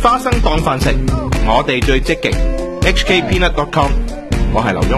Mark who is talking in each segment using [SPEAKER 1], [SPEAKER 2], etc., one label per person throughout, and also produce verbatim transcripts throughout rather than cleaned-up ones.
[SPEAKER 1] 花生當飯食，我哋最積極。H K Peanut dot com， 我係劉墉。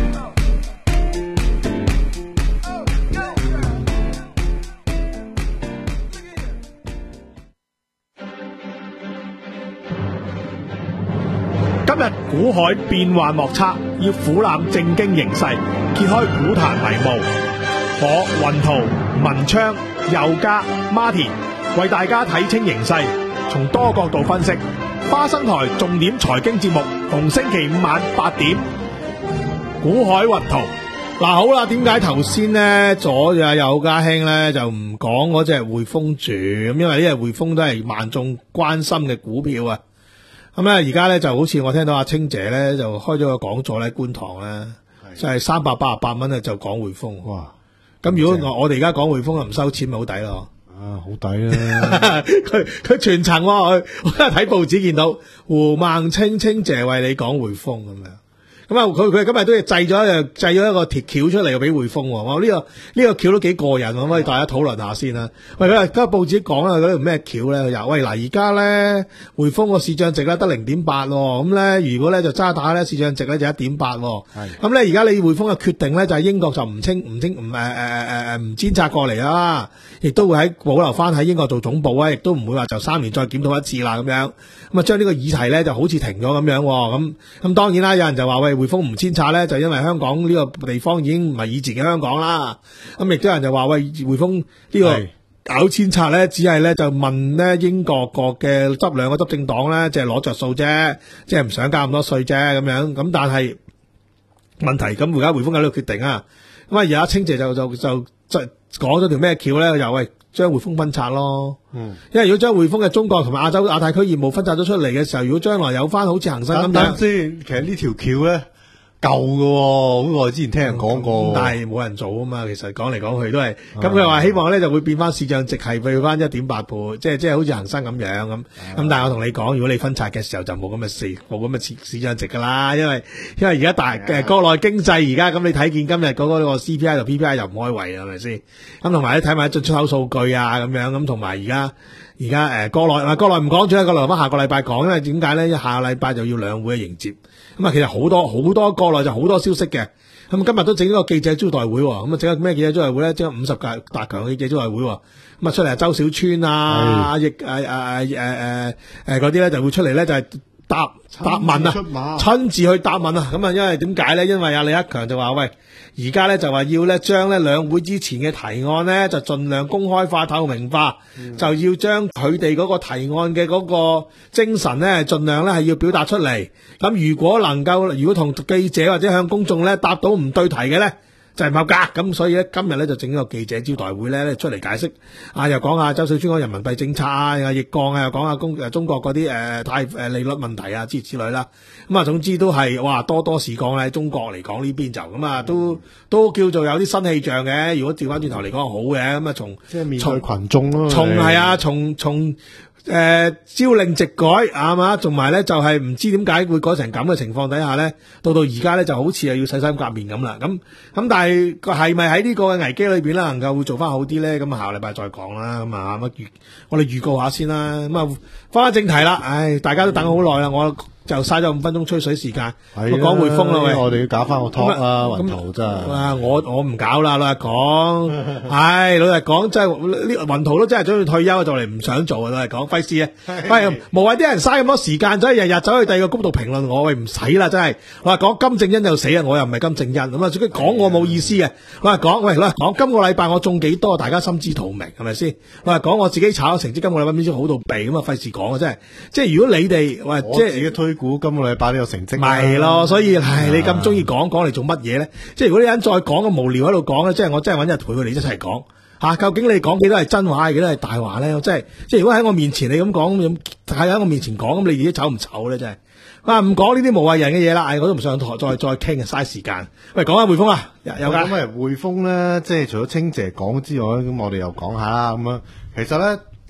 [SPEAKER 2] 今日股海變幻莫測，要俯瞰正經形勢，揭開股壇迷霧。我雲圖、文昌、佑嘉、Martin 為大家睇清形勢，從多角度分析。花生台重點財經節目，逢星期五晚八點，股海雲圖。嗱、啊，好啦，點解頭先呢左嘅佑嘉兄呢就唔講嗰隻匯豐住？咁因為呢隻匯豐都係萬眾關心嘅股票啊。咁咧而家咧就好似我聽到阿清姐咧就開咗個講座咧，觀塘咧就係三百八十八蚊咧就講匯豐。哇！咁如果我我哋而家講匯豐啊唔收錢咪好抵咯。
[SPEAKER 3] 啊，好抵啊！
[SPEAKER 2] 佢佢全層喎，我我今日睇報紙見到胡孟青清姐為你講匯豐咁樣。咁啊，佢佢今日都係製咗一製咗一個鐵橋出嚟俾匯豐。我呢、這個呢、這個橋都幾過癮，可唔可以大家討論下先啦？喂，佢今日報紙講啦，嗰條咩橋咧？佢又喂嗱，而家咧匯豐個市賬值咧得零點八，咁咧如果咧就渣打咧市賬值咧就一點八。係咁咧，而家你匯豐嘅決定咧就係英國就唔清唔清唔誒誒誒誒唔遷冊過嚟啦，亦都會喺保留翻喺英國做總部啊，亦都唔會話就三年再檢討一次啦咁樣。咁啊，將呢個議題咧就好似停咗咁樣。咁咁當然啦，有人就話喂。匯豐唔遷冊咧，就因為香港呢個地方已經唔係以前嘅香港啦。咁亦都有人就話喂，匯豐呢個搞遷冊咧，只係咧就問咧英國國嘅執兩個執政黨咧，即係攞着數啫，即係唔想加咁多稅啫咁樣。咁但係問題咁而家匯豐有呢個決定啊。咁啊而家清姐就就就就講咗條咩橋咧？又喂將匯豐分拆咯。嗯，因為如果將匯豐嘅中國同埋亞洲亞太區業務分拆咗出嚟嘅時候，如果將來有翻好似恒生咁樣，
[SPEAKER 3] 先其實呢條橋咧。舊嘅，好耐之前聽人講過，
[SPEAKER 2] 嗯、但係冇人做啊嘛。其實講嚟講去都係，咁佢話希望咧就會變翻市賬值係去翻一點八倍，即係即係好似恒生咁樣咁。咁但係我同你講，如果你分拆嘅時候就冇咁嘅事，冇咁嘅市市賬值噶啦。因為因為而家大誒國內經濟而家咁，你睇見今日嗰個 C P I 同 P P I 又唔開胃係咪先？咁同埋你睇埋進出口數據啊咁樣，咁同埋而家而家誒國內嗱國內唔講住啦，國內留翻下個禮拜講，因為點解咧？下個禮拜就要兩會嘅迎接。咁啊，其實好多好多國內就好多消息嘅。咁今日都整咗個記者招待會，咁啊整個咩記者招待會咧？整個五十屆達強嘅記者招待會，咁啊出嚟周小川啊、阿易誒誒誒誒誒嗰啲咧就會出嚟咧，就係答答問啊，親自去答問啊。咁啊，因為點解咧？因為阿李克強就話喂，而家咧就話要咧將咧兩會之前嘅提案咧就盡量公開化、透明化，嗯、就要將佢哋嗰個提案嘅嗰個精神咧盡量咧係要表達出嚟。咁如果能夠，如果同記者或者向公眾咧答到唔對題嘅咧，就係唔合格。咁所以咧今日咧就整個記者招待會咧出嚟解釋，啊又講下周小川講人民幣政策啊，又逆降啊，又講下公誒中國嗰啲誒貸誒利率問題啊之類之類啦。咁啊總之都係哇多多事講喺中國嚟講呢邊就咁啊都都叫做有啲新氣象嘅。如果調翻轉頭嚟講好嘅，咁啊從
[SPEAKER 3] 即係面對群眾咯，
[SPEAKER 2] 從係啊從從。誒、呃，朝令夕改係嘛，同埋咧就係、是、唔知點解會改成咁嘅情況底下咧，到到而家咧就好似係要洗心革面咁啦。咁咁但係係咪喺呢個嘅危機裏邊咧，能夠會做翻好啲咧？咁啊下個禮拜再講啦。咁啊乜預我哋預告下先啦。咁啊翻返正題啦。唉，大家都等好耐啦，我就嘥咗五分鐘吹水時間。我講匯豐啦，喂，
[SPEAKER 3] 我哋要搞翻個 talk 啊，雲圖真係。
[SPEAKER 2] 啊，我我唔搞啦，老實講。唉，老實講，真係呢雲圖都真係準備退休，就嚟唔想做啊，老實講。費事啊！喂，無謂啲人嘥咁多時間，走去日日走去第二個谷度評論我，喂唔使啦，真係。我話講金正恩就死啊，我又唔係金正恩，咁啊，最緊講我冇意思嘅。我話講，喂，講講今個禮拜我中幾多，大家心知肚明，係咪先？我話講我自己炒嘅成績，今個禮拜邊先好到痹，咁啊，費事講啊，真係。即係如果你哋，喂，即係自己推估今個禮拜呢個成績，咪咯，所以唉，你咁中意講講嚟做乜嘢咧？即係如果你人再講咁無聊喺度講咧，即係我真係揾日陪佢哋一齊講。吓、啊，究竟你講幾多係真話，幾多係大話咧？即係即係如果喺我面前你咁講，咁喺我面前講，咁你自己醜唔醜咧？真係啊，唔講呢啲無謂人嘅嘢啦，唉，我都唔上台再再傾，嘥時間。喂，講下匯豐啊，有有噶。咁匯豐咧，即係除咗清姐講之外，咁我哋又講下啦。咁樣，其實咧，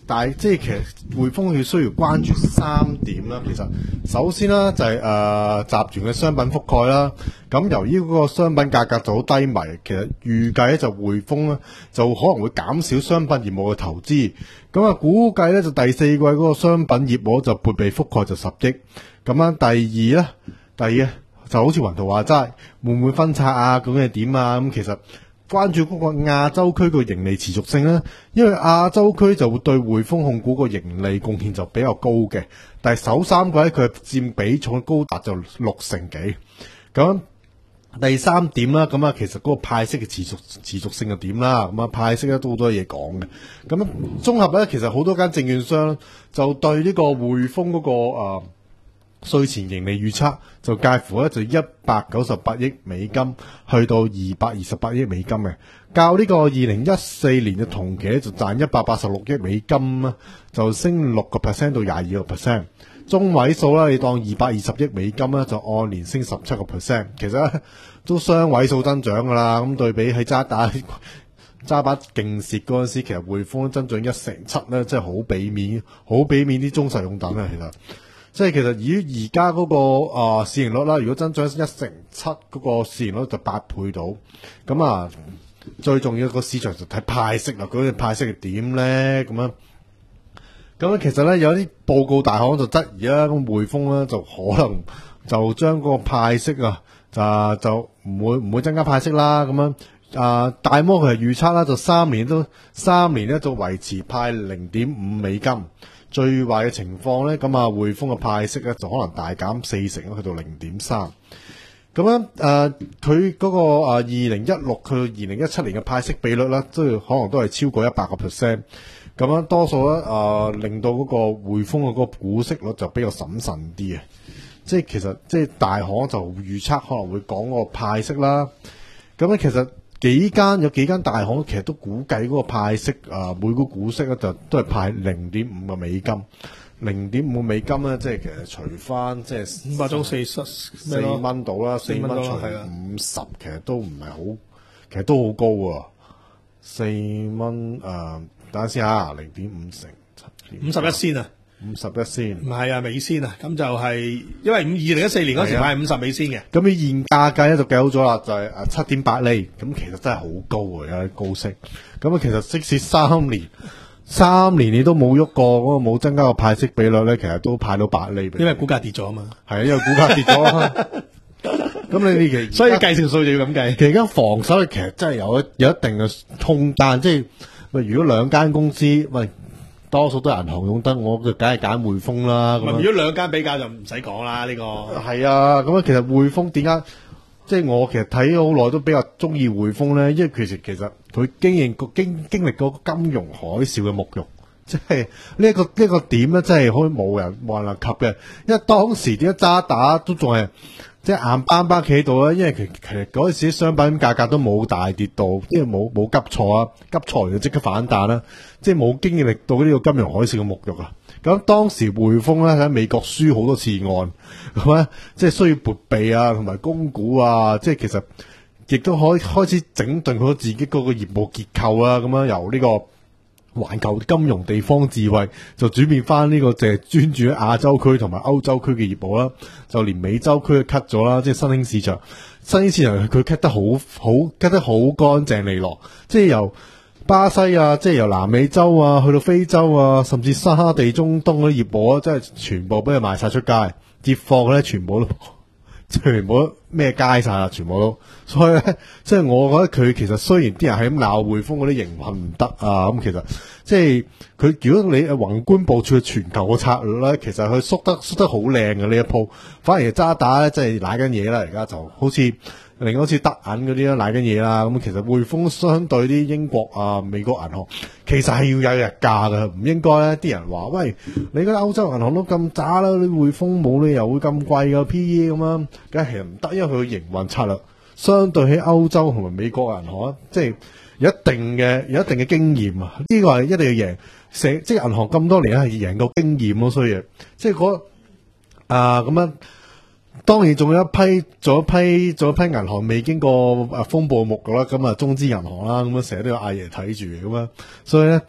[SPEAKER 3] 但係即係其實匯豐要需要關注三點啦。其實首先啦就係、是、誒、呃、集團嘅商品覆蓋啦。咁由於嗰個商品價格就好低迷，其實預計咧就匯豐咧就可能會減少商品業務嘅投資。咁啊估計咧就第四季嗰個商品業務就撥備覆蓋就十億。咁樣第二咧，第二咧就好似雲圖話齋，會唔會分拆啊？究竟係點啊？咁其實關注嗰個亞洲區個盈利持續性啦，因為亞洲區就會對匯豐控股個盈利貢獻就比較高嘅，但係首三季咧佢佔比重高達就六成幾。咁第三點啦，咁啊其實嗰個派息嘅持續持續性係點啦？咁啊派息咧都好多嘢講嘅。咁綜合咧，其實好多間證券商就對呢個匯豐嗰個誒稅前盈利預測就介乎咧就一百九十八億美金去到二百二十八億美金嘅，較呢個二零一四年嘅同期咧就賺一百八十六億美金啦，就升六個 percent 到廿二個 percent， 中位數啦，你當二百二十億美金啦，就按年升十七個 percent， 其實咧都雙位數增長噶啦。咁對比喺渣打渣打勁蝕嗰陣時，其實匯豐增長一成七咧，真係好俾面，好俾面啲中實用等啊，其實。即係其實以而家嗰個啊、呃、市盈率啦，如果增長一成七，嗰個市盈率就八倍到。咁啊，最重要個市場就睇派息啦。嗰啲派息係點咧？咁樣咁咧，其實咧有啲報告大行就質疑啦，咁匯豐咧就可能就將嗰個派息啊，就就唔會唔會增加派息啦。咁樣啊，大摩佢係預測啦，就三年都三年咧就維持派零點五美金。最壞嘅情況咧，咁啊匯豐嘅派息咧就可能大減四成，去到零點三。咁樣誒，佢嗰個啊二零一六去到二零一七年嘅派息比率咧，都可能都係超過一百個 percent。咁樣多數咧誒，令到嗰個匯豐嘅嗰個股息率就比較審慎啲嘅。即係其實即係大行就預測可能會講個派息啦。咁咧其實。幾間有幾間大行其實都估計嗰個派息啊，每股股息咧就都係派零點五個美金，零點五個美金咧，即係其實除翻即係五百種四十四蚊到啦，四蚊除五十，其實都唔係好，其實都好高喎。四蚊誒，等下先嚇，零點五成七點五十一仙啊！五十一仙，
[SPEAKER 2] 唔係啊，美仙啊，咁就係因為二零一四年嗰時派五十美仙嘅，
[SPEAKER 3] 咁你現價計咧就計好咗啦，就係誒七點八厘，咁其實真係好高嘅，有啲高息。咁啊，其實即使三年，三年你都冇喐過，嗰個冇增加個派息比率咧，其實都派到八厘。
[SPEAKER 2] 因為股價跌咗啊嘛，
[SPEAKER 3] 係啊，因為股價跌咗。咁你其
[SPEAKER 2] 所以計成數就要咁計。
[SPEAKER 3] 其實間防守其實真係有一有一定嘅空間，即係喂，如果兩間公司喂。多數都係銀行用得，我就梗係揀匯豐啦。咁
[SPEAKER 2] 如果兩間比較就唔使講啦，呢、這個
[SPEAKER 3] 係啊。咁啊，其實匯豐點解即係我其實睇咗好耐都比較中意匯豐咧？因為其實其實佢經驗個經經歷過金融海嘯嘅沐浴，即係呢一個呢、這個點咧，真係可以冇人冇人能及嘅。因為當時點解渣打都仲係即係硬邦邦企喺度咧？因為其其實嗰陣時商品價格都冇大跌到，即係冇冇急挫啊，急挫完就即刻反彈啦。即係冇經歷到呢個金融海嘯嘅沐浴啊！咁當時匯豐咧喺美國輸好多次案，咁咧即係需要撥備啊，同埋供股啊，即係其實亦都可以開始整頓佢自己嗰個業務結構啊，咁樣由呢個環球金融地方智慧就轉變翻呢個淨係專注喺亞洲區同埋歐洲區嘅業務啦，就連美洲區都 cut 咗啦，即係新興市場，新興市場佢 cut 得好好 cut 得好乾淨利落，即係由巴西啊，即係由南美洲啊，去到非洲啊，甚至沙地、中東嗰啲業務啊，即係全部俾佢賣晒出街，接貨咧全部都全部都咩街晒啦，全部都，所以咧，即係我覺得佢其實雖然啲人係咁鬧匯豐嗰啲營運唔得啊，咁其實即係佢如果你宏觀部署嘅全球嘅策略咧，其實佢縮得縮得好靚嘅呢一鋪，反而渣打咧即係瀨緊嘢啦，而家就好似。另外好似德銀嗰啲啦，瀨緊嘢啦，咁其實匯豐相對啲英國啊、美國銀行，其實係要有日價嘅，唔應該咧。啲人話：喂，你嗰啲歐洲銀行都咁渣啦，你匯豐冇理由會咁貴嘅 P E 咁樣，梗係唔得，因為佢嘅營運策略相對喺歐洲同埋美國銀行，即係有一定嘅有一定嘅經驗啊。呢個係一定要贏，成即係銀行咁多年係贏夠經驗咯，所以即係嗰啊咁樣。當然仲有一批，仲有一批，仲有一批銀行未經過誒風暴目嘅啦，咁啊中資銀行啦，咁啊成日都有阿爺睇住嘅咁啊，所以咧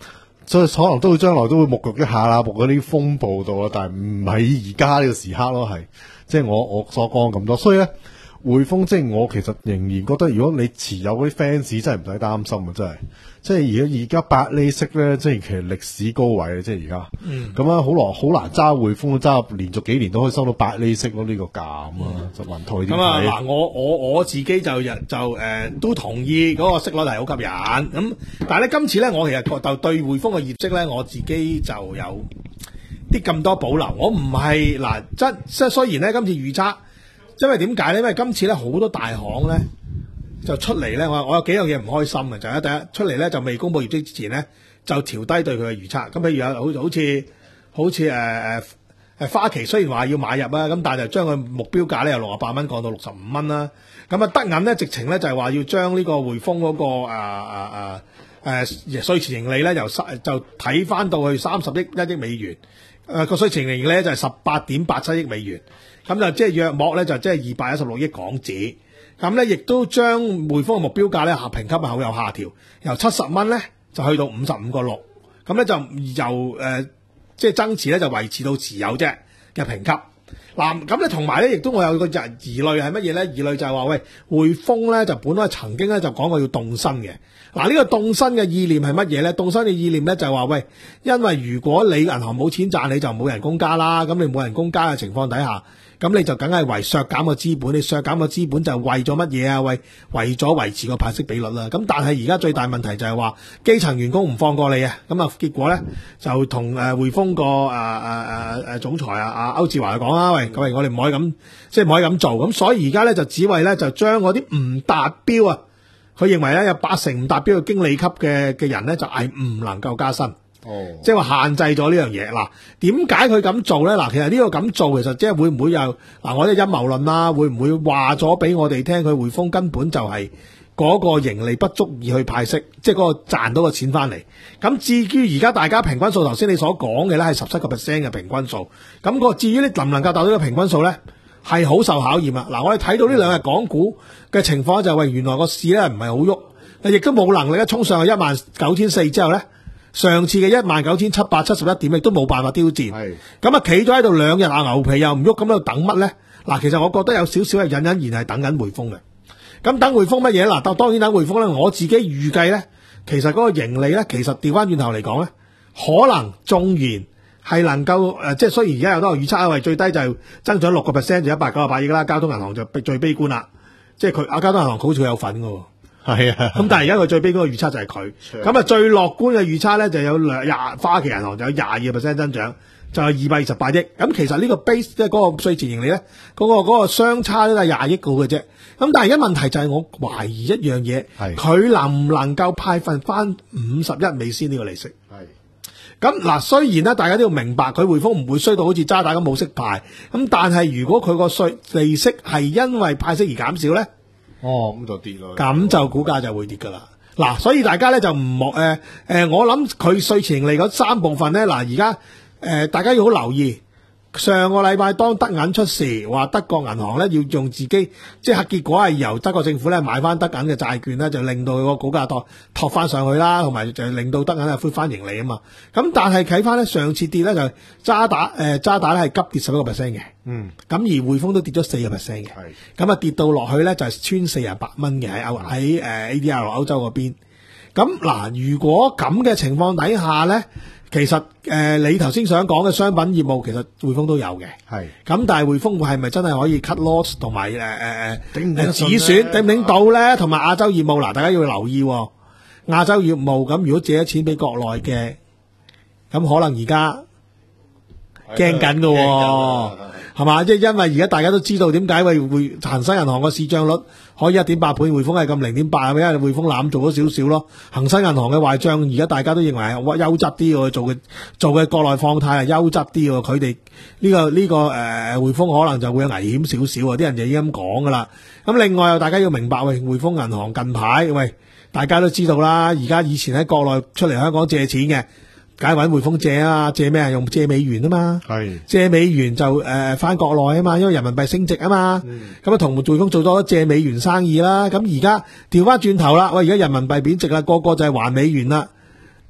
[SPEAKER 3] 所以可能都會將來都會沐浴一下啦，沐嗰啲風暴度啊，但係唔係而家呢個時刻咯，係即係我我所講咁多，所以咧匯豐即係我其實仍然覺得，如果你持有嗰啲 fans 真係唔使擔心啊，真係，即係而家而家八厘息咧，即係其實歷史高位啊，即係而家，咁啊好難好難揸匯豐揸連續幾年都可以收到八厘息咯，呢、這個價咁啊，就雲台點睇？
[SPEAKER 2] 咁啊嗱，我我我自己就就誒、呃、都同意嗰個息率係好吸引，咁但係咧今次咧我其實就對匯豐嘅業績咧我自己就有啲咁多保留，我唔係嗱，即即係雖然咧今次預測。因為點解咧？因為今次咧好多大行咧就出嚟咧，我我有幾樣嘢唔開心嘅，就係第一出嚟咧就未公布業績之前咧就調低對佢嘅預測。咁譬如有好好似好似誒誒誒花旗雖然話要買入啊，咁但係就將佢目標價咧由六十八蚊降到六十五蚊啦。咁啊德銀咧直情咧就係話要將呢個匯豐嗰、那個誒誒誒誒稅前盈利咧由三就睇翻到去三十億一億美元。誒個稅前盈利咧就係十八點八七億美元。咁就即係約莫咧，就即係二百一十六億港紙。咁咧，亦都將匯豐嘅目標價咧下評級後有下調，由七十蚊咧就去到五十五個六。咁咧就由誒即係增持咧就維持到持有啫嘅評級。嗱，咁咧同埋咧，亦都我有個疑慮係乜嘢咧？疑慮就係話喂，匯豐咧就本來曾經咧就講過要凍薪嘅。嗱，呢個凍薪嘅意念係乜嘢咧？凍薪嘅意念咧就係話喂，因為如果你銀行冇錢賺，你就冇人工加啦。咁你冇人工加嘅情況底下，咁你就梗係為削減個資本，你削減個資本就係為咗乜嘢啊？為為咗維持個派息比率啦。咁但係而家最大問題就係話基層員工唔放過你啊。咁啊結果咧就同誒匯豐個誒誒誒誒總裁啊阿歐志華講啦，喂，咁我哋唔可以咁，即係唔可以咁做。咁所以而家咧就只為咧就將嗰啲唔達標啊，佢認為咧有八成唔達標嘅經理級嘅嘅人咧就係唔能夠加薪。哦，即係話限制咗呢樣嘢。嗱，點解佢咁做咧？嗱，其實呢個咁做，其實即係會唔會有嗱？我哋陰謀論啦，會唔會話咗俾我哋聽，佢匯豐根本就係嗰個盈利不足以去派息，即係嗰個賺到個錢翻嚟。咁至於而家大家平均數，頭先你所講嘅咧係十七個 percent 嘅平均數。咁個至於你能唔能夠達到呢個平均數咧，係好受考驗啊！嗱，我哋睇到呢兩日港股嘅情況就係、是、喂，原來個市咧唔係好喐，亦都冇能力一衝上去一萬九千四之後咧。上次嘅一萬九千七百七十一點亦都冇辦法挑戰，咁啊企咗喺度兩日啊牛皮又唔喐，咁喺度等乜咧？嗱，其實我覺得有少少係隱隱然係等緊匯豐嘅。咁等匯豐乜嘢？嗱，當然等匯豐咧，我自己預計咧，其實嗰個盈利咧，其實調翻轉頭嚟講咧，可能縱然係能夠誒、呃，即係雖然而家有多個預測啊，為最低就增長六個 percent 就一百九十八億啦，交通銀行就最悲觀啦，即係佢啊交通銀行好似有份㗎喎。係啊，咁但係而家佢最悲觀嘅預測就係佢，咁啊最樂觀嘅預測咧就有兩廿花旗銀行就有廿二個 percent 增長，就係二百二十八億。咁其實呢個 base 即係嗰個稅前盈利咧，嗰、嗰個嗰、嗰個相差都係廿億個嘅啫。咁但係而家問題就係我懷疑一樣嘢，佢能唔能夠派份翻五十一美仙呢個利息？係咁嗱，雖然咧大家都要明白，佢匯豐唔會衰到好似渣打咁冇息派，咁但係如果佢個稅利息係因為派息而減少咧？
[SPEAKER 3] 哦，咁就跌咯，
[SPEAKER 2] 咁就股價就會跌噶啦。嗱，所以大家咧就唔莫誒誒，我諗佢稅前盈利嗰三部分咧，嗱而家誒大家要好留意。上個禮拜當德銀出事，話德國銀行咧要用自己，即係結果係由德國政府咧買翻德銀嘅債券咧，就令到佢個股價托托翻上去啦，同埋就令到德銀係恢翻盈利啊嘛。咁但係睇翻咧上次跌咧就渣打誒渣打咧係急跌十一個 percent 嘅，嗯，咁而匯豐都跌咗四個 percent 嘅，係咁啊跌到落去咧就係穿四十八蚊嘅喺歐喺誒 A D R 歐洲嗰邊。咁嗱，如果咁嘅情況底下咧。其實誒、呃，你頭先想講嘅商品業務，其實匯豐都有嘅。係咁，但係匯豐係咪真係可以 cut loss 同埋誒誒誒止損頂唔頂到咧？同埋亞洲業務嗱，大家要留意、哦、亞洲業務咁，如果借咗錢俾國內嘅，咁可能而家驚緊㗎，係嘛？即係因為而家大家都知道點解會會恒生銀行個市賬率可以一點八倍，匯豐係咁零點八，因為匯豐攬做咗少少咯。恒生銀行嘅壞賬而家大家都認為係優質啲喎，做嘅做嘅國內放貸係優質啲喎。佢哋呢個呢、這個誒、呃、匯豐可能就會有危險少少喎。啲人就已經咁講噶啦。咁另外又大家要明白，喂，匯豐銀行近排喂大家都知道啦，而家以前喺國內出嚟香港借錢嘅。梗係揾匯豐借啊，借咩啊？用借美元啊嘛，係借美元就誒翻、呃、國內啊嘛，因為人民幣升值啊嘛，咁啊同匯豐做咗借美元生意啦。咁而家調翻轉頭啦，喂，而家人民幣貶值啦，個個就係還美元啦。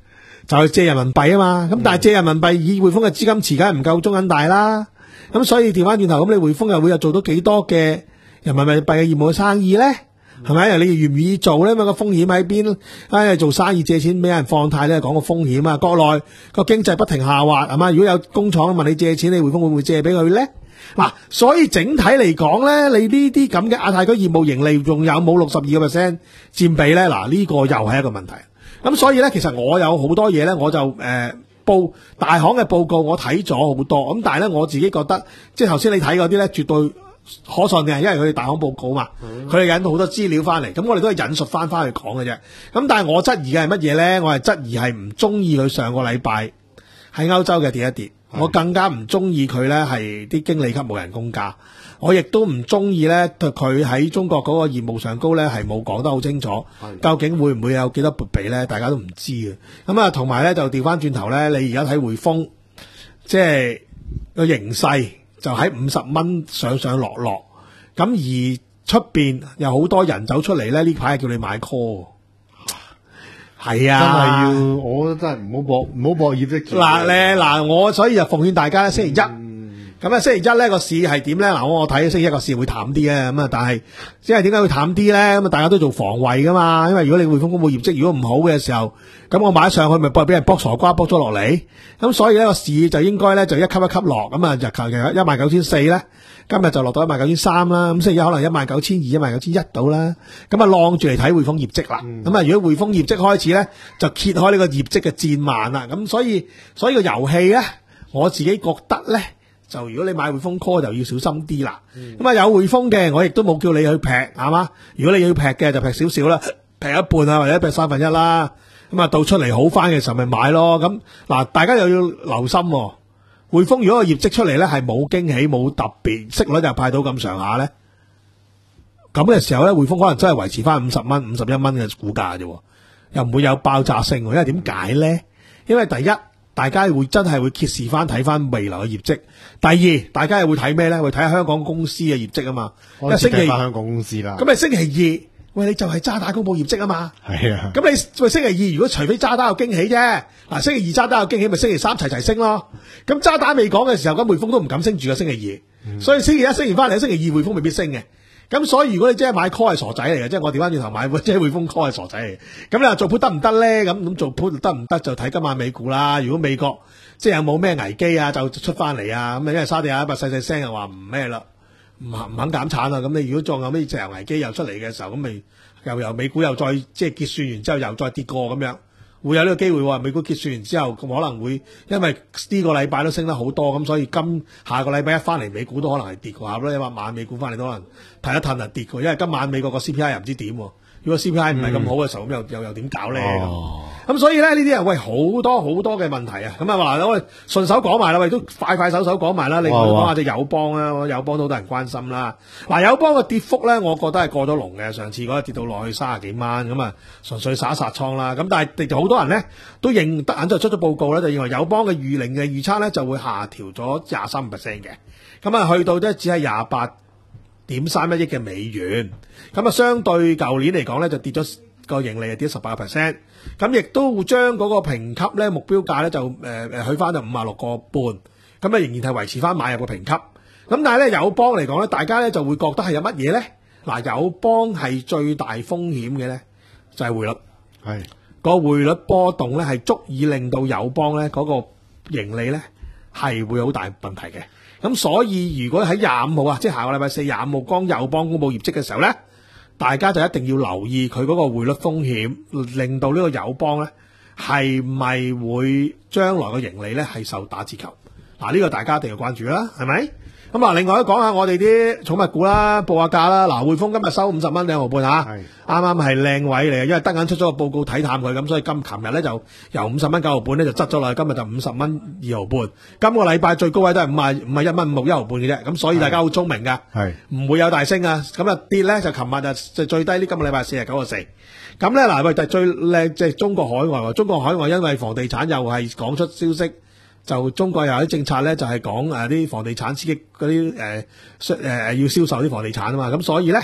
[SPEAKER 2] 就係借人民幣啊嘛。咁但係借人民幣以匯豐嘅資金池梗係唔夠中銀大啦。咁所以調翻轉頭，咁你匯豐又會有做到幾多嘅人民幣嘅業務生意咧？係咪？你願唔願意做咧？咁個風險喺邊？唉，做生意借錢俾人放貸咧，講個風險啊。國內個經濟不停下滑，係嘛？如果有工廠問你借錢，你匯豐會唔會借俾佢咧？嗱，所以整體嚟講咧，你呢啲咁嘅亞太區業務盈利仲有冇六十二個 percent 佔比咧？嗱，呢個又係一個問題。咁所以咧，其實我有好多嘢咧，我就誒。呃報大行嘅報告我睇咗好多，咁但係咧我自己覺得，即係頭先你睇嗰啲咧，絕對可信嘅，因為佢哋大行報告嘛，佢哋引到好多資料翻嚟，咁我哋都係引述翻翻去講嘅啫。咁但係我質疑嘅係乜嘢咧？我係質疑係唔中意佢上個禮拜喺歐洲嘅跌一跌，我更加唔中意佢咧係啲經理級冇人工價。我亦都唔中意咧，佢喺中國嗰個業務上高咧係冇講得好清楚，究竟會唔會有幾多撥備咧？大家都唔知嘅。咁啊，同埋咧就調翻轉頭咧，你而家睇匯豐，即係個形勢就喺五十蚊上上落落，咁而出邊有好多人走出嚟咧，呢排係叫你買 call， 係啊，
[SPEAKER 3] 真係要，我覺得真係唔好搏，唔好搏業績。
[SPEAKER 2] 嗱咧嗱，我所以就奉勸大家星期一。嗯咁啊，星期一咧個市係點咧？嗱，我我睇星期一個市會淡啲嘅，咁啊，但係即係點解會淡啲咧？咁啊，大家都做防衛噶嘛，因為如果你匯豐公佈業績如果唔好嘅時候，咁我買上去咪搏俾人卜傻瓜卜咗落嚟，咁所以呢個市就應該咧就一級一級落，咁啊就求其一萬九千四咧，今日就落到一萬九千三啦，咁星期一可能一萬九千二、一萬九千一到啦，咁啊晾住嚟睇匯豐業績啦，咁啊、嗯、如果匯豐業績開始咧就揭開呢個業績嘅戰幔啦，咁所以所以個遊戲咧，我自己覺得咧。就如果你買匯豐 call 就要小心啲啦，咁啊、嗯、有匯豐嘅我亦都冇叫你去劈，係嘛？如果你要劈嘅就劈少少啦，劈一半啊或者劈三分一啦，咁啊到出嚟好翻嘅時候咪買咯。咁嗱，大家又要留心、哦，匯豐如果個業績出嚟咧係冇驚喜冇特別，息率就派到咁上下咧，咁嘅時候咧匯豐可能真係維持翻五十蚊、五十一蚊嘅股價啫，又唔會有爆炸性。因為點解咧？因為第一。大家會真係會揭示翻睇翻未來嘅業績。第二，大家係會睇咩咧？會睇下香港公司嘅業績啊嘛。因為星期
[SPEAKER 3] 翻香港公司啦。
[SPEAKER 2] 咁你星期二，喂你就係渣打公布業績啊嘛。
[SPEAKER 3] 係啊。
[SPEAKER 2] 咁你喂星期二，如果除非渣打有驚喜啫，嗱星期二渣打有驚喜，咪星期三齊齊升咯。咁渣打未講嘅時候，咁匯豐都唔敢升住嘅星期二。嗯、所以星期一升完翻嚟，星期二匯豐未必升嘅。咁所以如果你真係買 call 係傻仔嚟嘅，即係我調翻轉頭買即係匯豐 call 係傻仔嚟嘅。咁你話做 put 得唔得咧？咁咁做 put 得唔得就睇今晚美股啦。如果美國即係有冇咩危機啊，就出翻嚟啊。咁啊因為沙地阿拉伯細細聲又話唔咩啦，唔唔肯減產啦。咁你如果仲有咩石油危機又出嚟嘅時候，咁咪又由美股又再即係結算完之後又再跌過咁樣。會有呢個機會喎，美股結算完之後，咁可能會因為呢個禮拜都升得好多，咁所以今下個禮拜一翻嚟，美股都可能係跌過下咯。你話晚美股翻嚟都可能褪一褪就跌過，因為今晚美國個 C P I 又唔知點喎。如果 C P I 唔係咁好嘅時候，咁、嗯、又又又點搞咧？咁、哦，咁所以咧呢啲人喂好多好多嘅問題啊！咁啊話我哋順手講埋啦，喂都快快手手講埋啦。你講下隻友邦啦，友邦都好多人關心啦。嗱，友邦嘅跌幅咧，我覺得係過咗龍嘅。上次嗰日跌到落去三十幾蚊，咁啊純粹殺一殺倉啦。咁但係好多人咧都認得，眼就出咗報告咧，就認為友邦嘅預零嘅預測咧就會下調咗廿三 percent 嘅。咁啊去到咧只係廿八點三一億嘅美元，咁啊相對舊年嚟講咧就跌咗個盈利係跌咗十八個 percent， 咁亦都會將嗰個評級咧目標價咧就誒誒去翻就五十六個半，咁啊仍然係維持翻買入個評級。咁但係咧友邦嚟講咧，大家咧就會覺得係有乜嘢咧？嗱，友邦係最大風險嘅咧就係匯率，係個匯率波動咧係足以令到友邦咧嗰個盈利咧係會好大問題嘅。咁所以如果喺廿五號啊，即係下個禮拜四廿五號剛友邦公布業績嘅時候咧，大家就一定要留意佢嗰個匯率風險，令到呢個友邦咧係咪會將來嘅盈利咧係受打折扣？嗱，呢個大家一定要關注啦，係咪？咁啊，另外都講下我哋啲寵物股啦，報下價啦。嗱，匯豐今日收五十蚊兩毫半吓，啱啱係靚位嚟嘅，因為德銀出咗個報告睇淡佢，咁所以今琴日咧就由五十蚊九毫半咧就執咗落去，今日就五十蚊二毫半。今個禮拜最高位都係五啊五啊一蚊五毫一毫半嘅啫，咁所以大家好聰明噶，唔會有大升啊。咁啊跌咧就琴日就就最低呢，今個禮拜四十九個四。咁咧嗱，喂，就最靚即係中國海外，中國海外因為房地產又係講出消息。就中國有啲政策咧，就係講誒啲房地產刺激嗰啲誒誒要銷售啲房地產啊嘛，咁所以咧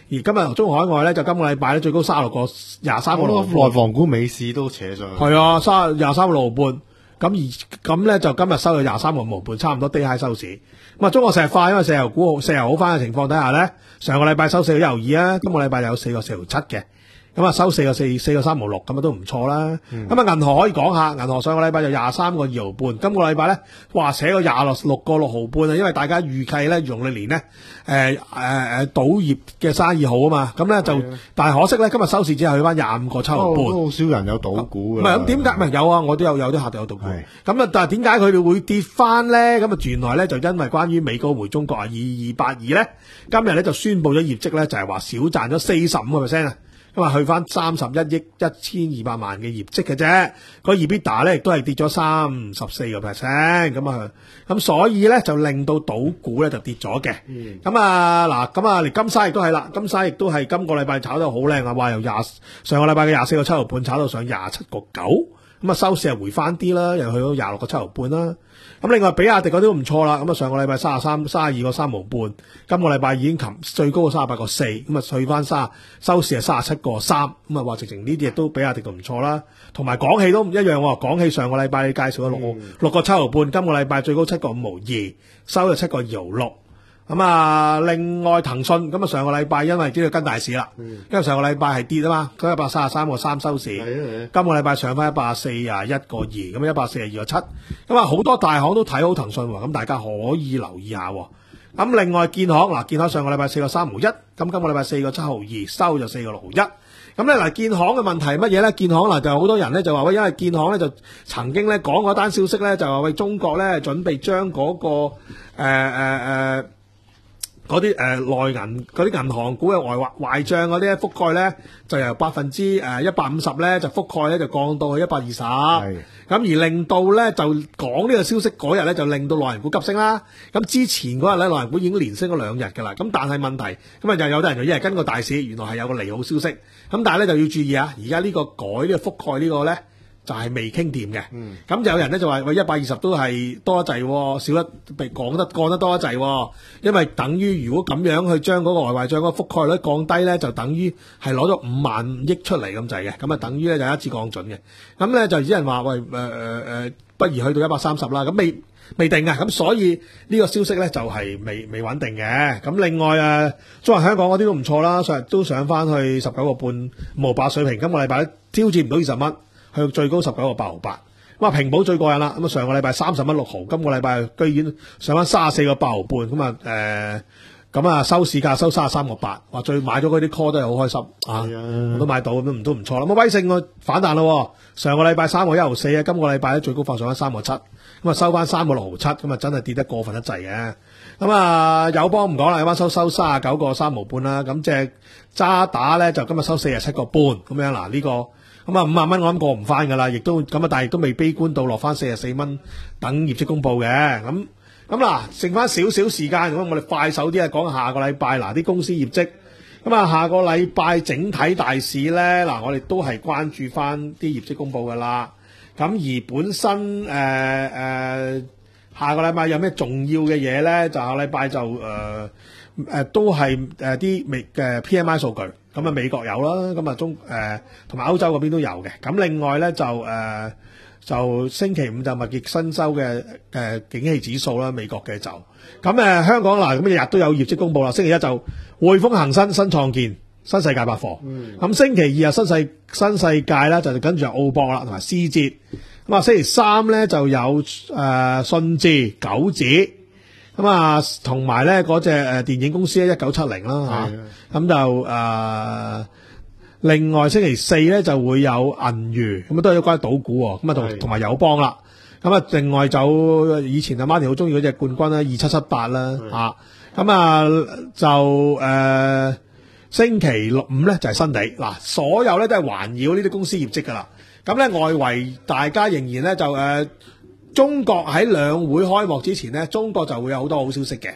[SPEAKER 2] 而今日中海外咧就今個禮拜咧最高三十六個廿三個六毫半，
[SPEAKER 3] 內房股美市都扯上去。
[SPEAKER 2] 係啊，三廿三個六毫半。咁而咁咧就今日收咗廿三個五毫半，差唔多低喺收市。咁啊，中國石化因為石油股好石油好翻嘅情況底下咧，上個禮拜收四個一毫二啊，今個禮拜有四個四毫七嘅。咁啊，收四個四四個三毫六，咁啊都唔錯啦。咁啊，銀河可以講下，銀河上個禮拜就廿三個二毫半，今個禮拜咧，哇，寫個廿六六個六毫半啊，因為大家預計咧，農曆年咧，誒誒誒，賭業嘅生意好啊嘛，咁咧就，但係可惜咧，今日收市只係去翻廿五個七毫半，
[SPEAKER 3] 都好少人有賭股嘅。
[SPEAKER 2] 唔係咁點解？唔係有啊，我都有有啲客有賭股。咁啊，但係點解佢哋會跌翻咧？咁啊，原來咧就因為關於美高梅中國啊，二二八二咧，今日咧就宣布咗業績咧，就係話少賺咗四十五個 percent 啊。咁啊，去翻三十一億一千二百萬嘅業績嘅啫，個 EBITDA 咧亦都係跌咗三十四個 percent，咁啊，咁所以咧就令到賭股咧就跌咗嘅。咁、嗯、啊嗱，咁啊連金沙亦都係啦，金沙亦都係今個禮拜炒得好靚啊，話由廿上個禮拜嘅廿四個七毫半炒到上廿七個九，咁啊收市係回翻啲啦，又去到廿六個七毫半啦。咁另外比亞迪嗰啲都唔錯啦，咁啊上個禮拜三十三、三十二個三毫半，今個禮拜已經擒最高嘅三十八個四，咁啊去翻三收市係三十七個三，咁啊話直情呢啲亦都比亞迪都唔錯啦。同埋廣汽都唔一樣喎，廣汽上個禮拜你介紹咗六六個七毫半，今個禮拜最高七個五毫二，收咗七個二毫六。咁啊，另外騰訊咁啊，上個禮拜因為知道跟大市啦，嗯、因為上個禮拜係跌啊嘛，佢一百三十三個三收市，今個禮拜上翻一百四十一個二，咁一百四十二個七，咁啊好多大行都睇好騰訊喎，咁大家可以留意下。咁另外建行嗱，建行上個禮拜四個三毫一，咁今個禮拜四個七毫二，收就四個六毫一。咁咧嗱，建行嘅問題係乜嘢咧？建行嗱就好多人咧就話喂，因為建行咧就曾經咧講嗰單消息咧就話喂，中國咧準備將嗰、那個誒誒誒。呃呃嗰啲誒內銀嗰啲銀行股嘅外壞壞帳嗰啲覆蓋咧，就由百分之誒一百五十咧就覆蓋咧就降到去一百二十，咁而令到咧就講呢個消息嗰日咧就令到內銀股急升啦。咁之前嗰日咧內銀股已經連升咗兩日㗎啦。咁但係問題咁啊，就有啲人就一日跟個大市，原來係有個利好消息。咁但係咧就要注意啊，而家呢個改呢、呢個覆蓋呢個咧。就係未傾掂嘅，咁、嗯、有人咧就話喂一百二十都係多得滯，少得被講得降得多得滯，因為等於如果咁樣去將嗰個外壞賬嗰個覆蓋率降低咧，就等於係攞咗五萬億出嚟咁滯嘅，咁啊等於咧就一次降準嘅，咁咧就有人話喂誒誒誒，不如去到一百三十啦，咁未未定嘅，咁所以呢個消息咧就係、是、未未穩定嘅。咁另外誒，中環香港嗰啲都唔錯啦，上日都上翻去十九個半五毫八水平，今個禮拜咧挑戰唔到二十蚊。去到最高十九個八毫八，咁啊平保最過癮啦，咁啊上個禮拜三十蚊六毫，今個禮拜居然上翻三十四個八毫半，咁啊誒，咁啊收市價收三十三個八，話最買咗嗰啲 call 都係好開心啊，我都買到，咁都唔都唔錯啦。咁威盛個反彈咯，上個禮拜三個一毫四啊，今個禮拜咧最高放上翻三個七，咁啊收翻三個六毫七，咁啊真係跌得過分得滯嘅。咁啊友邦唔講啦，友邦收收三十九個三毫半啦，咁隻渣打咧就今日收四十七個半，咁樣嗱呢個。咁啊五萬蚊我諗過唔翻噶啦，亦都咁啊，但係亦都未悲觀到落翻四十四蚊等業績公佈嘅。咁咁嗱，剩翻少少時間，咁我哋快手啲啊，講下個禮拜嗱啲公司業績。咁啊，下個禮拜整體大市咧，嗱我哋都係關注翻啲業績公佈噶啦。咁而本身誒誒、呃呃、下個禮拜有咩重要嘅嘢咧？就下個禮拜就誒誒、呃、都係誒啲美嘅 P M I 數據。咁啊美國有啦，咁啊中誒同埋歐洲嗰邊都有嘅。咁另外咧就誒、呃、就星期五就密集新收嘅誒、呃、景氣指數啦，美國嘅就咁誒、呃、香港嗱咁日日都有業績公佈啦。星期一就匯豐恒生新創建新世界百貨，咁、嗯、星期二啊新世新世界啦就跟住有澳博啦同埋思捷。咁啊星期三咧就有誒、呃、信置九指。咁啊，同埋咧嗰隻誒電影公司咧一九七零啦嚇，咁就誒、呃、另外星期四咧就會有銀娛，咁啊都係有關賭股喎，咁啊同同埋友邦啦，咁啊另外就以前阿 Martin 好中意嗰隻冠軍啦，二七七八啦嚇，咁啊就誒、呃、星期六五咧就係、是、新地嗱，所有咧都係環繞呢啲公司業績噶啦，咁咧外圍大家仍然咧就誒。呃中國喺兩會開幕之前呢，中國就會有好多好消息嘅。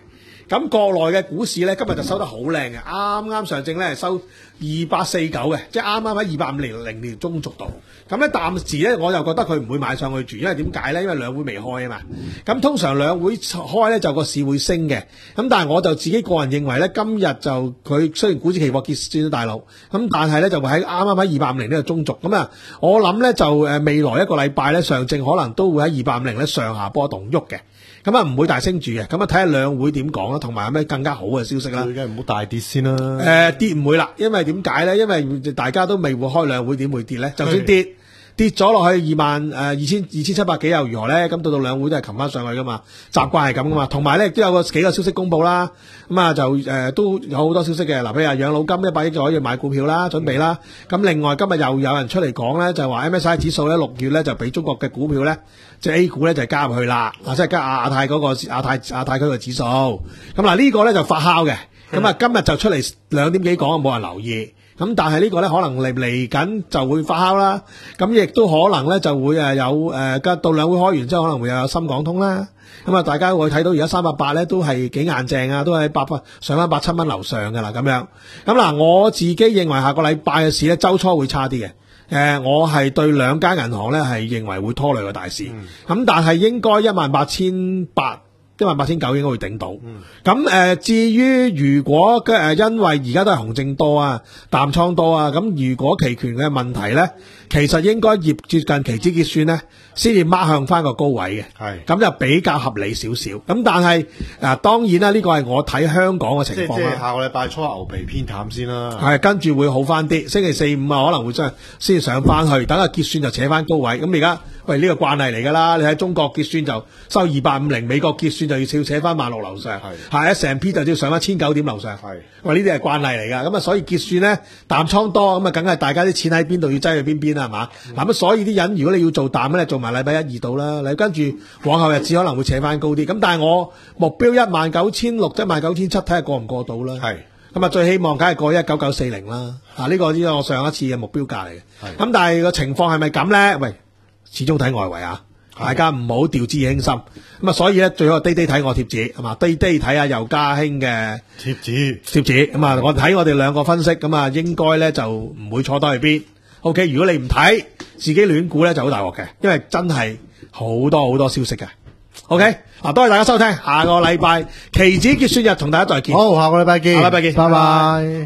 [SPEAKER 2] 咁國內嘅股市咧今日就收得好靚嘅，啱啱上證咧收二八四九嘅，即係啱啱喺二八五零零年中軸度。咁咧暫時咧我就覺得佢唔會買上去住，因為點解咧？因為兩會未開啊嘛。咁通常兩會開咧就個市會升嘅。咁但係我就自己個人認為咧，今日就佢雖然股指期貨結算咗大陸，咁但係咧就會喺啱啱喺二八五零呢個中軸。咁啊，我諗咧就誒未來一個禮拜咧上證可能都會喺二八五零咧上下波動喐嘅。咁啊唔會大升住嘅，咁啊睇下兩會點講啦，同埋有咩更加好嘅消息啦。
[SPEAKER 3] 最緊唔好大跌先啦。誒、
[SPEAKER 2] 呃、跌唔會啦，因為點解咧？因為大家都未會開兩會，點會跌咧？就算跌跌咗落去二萬誒二千二千七百幾又如何咧？咁到到兩會都係擒翻上去噶嘛，習慣係咁噶嘛。同埋咧亦都有個幾個消息公佈啦，咁啊就誒、呃、都有好多消息嘅。嗱，譬如話養老金一百億就可以買股票啦，準備啦。咁另外今日又有人出嚟講咧，就係話 M S C I 指數咧六月咧就俾中國嘅股票咧，即係 A 股咧就加入去啦，啊即係加亞太嗰個亞太亞太區嘅指數。咁嗱呢個咧就發酵嘅，咁啊今日就出嚟兩點幾講，冇人留意。咁但係呢個咧可能嚟嚟緊就會發酵啦，咁亦都可能咧就會誒有誒到兩會開完之後可能會有深港通啦，咁啊大家會睇到而家三百八咧都係幾硬淨啊，都喺八百上翻八七蚊樓上噶啦咁樣。咁嗱我自己認為下個禮拜嘅市咧週初會差啲嘅，誒我係對兩間銀行咧係認為會拖累個大市，咁、嗯、但係應該一萬八千八。一萬八千九應該會頂到，咁、嗯、誒、呃、至於如果嘅、呃、因為而家都係紅證多啊、淡倉多啊，咁如果期權嘅問題咧，其實應該業接近期指結算咧，先至掹向翻個高位嘅，係咁就比較合理少少。咁但係誒、呃、當然啦，呢、這個係我睇香港嘅情況啦。
[SPEAKER 3] 即係下個禮拜初牛皮偏淡先啦，
[SPEAKER 2] 係跟住會好翻啲，星期四五啊可能會真係先上翻去，等下結算就扯翻高位。咁而家喂呢、這個慣例嚟㗎啦，你喺中國結算就收二八五零，美國結算就要少扯翻萬六樓上，係 S and P 就要上翻千九點樓上，係喂呢啲係慣例嚟㗎。咁啊所以結算咧淡倉多，咁啊梗係大家啲錢喺邊度要擠去邊邊啦，係嘛？嗱、嗯、咁所以啲人如果你要做淡咧，做埋禮拜一二到啦，你跟住往後日子可能會扯翻高啲。咁但係我目標一萬九千六、一萬九千七，睇下過唔過到啦。係咁啊，最希望梗係過一九九四零啦。啊，呢、這個呢個我上一次嘅目標價嚟嘅。咁但係個情況係咪咁咧？喂，始終睇外圍啊，大家唔好掉之輕心。咁啊，所以咧最好低低睇我貼紙係嘛，低低睇下尤家興嘅貼紙貼紙。咁啊，我睇我哋兩個分析，咁啊應該咧就唔會錯得去邊。OK， 如果你唔睇，自己亂估咧就好大鑊嘅，因為真係好多好多消息嘅。OK， 嗱，多謝大家收聽，下個禮拜期指結算日同大家再見。
[SPEAKER 3] 好，下個禮拜見，
[SPEAKER 2] 下禮拜見，拜拜。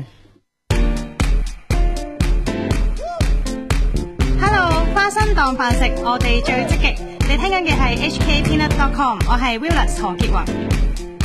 [SPEAKER 4] Hello， 花生當飯食，我哋最積極。你聽緊嘅係 H K Peanut dot com， 我係 Willis 何潔雲。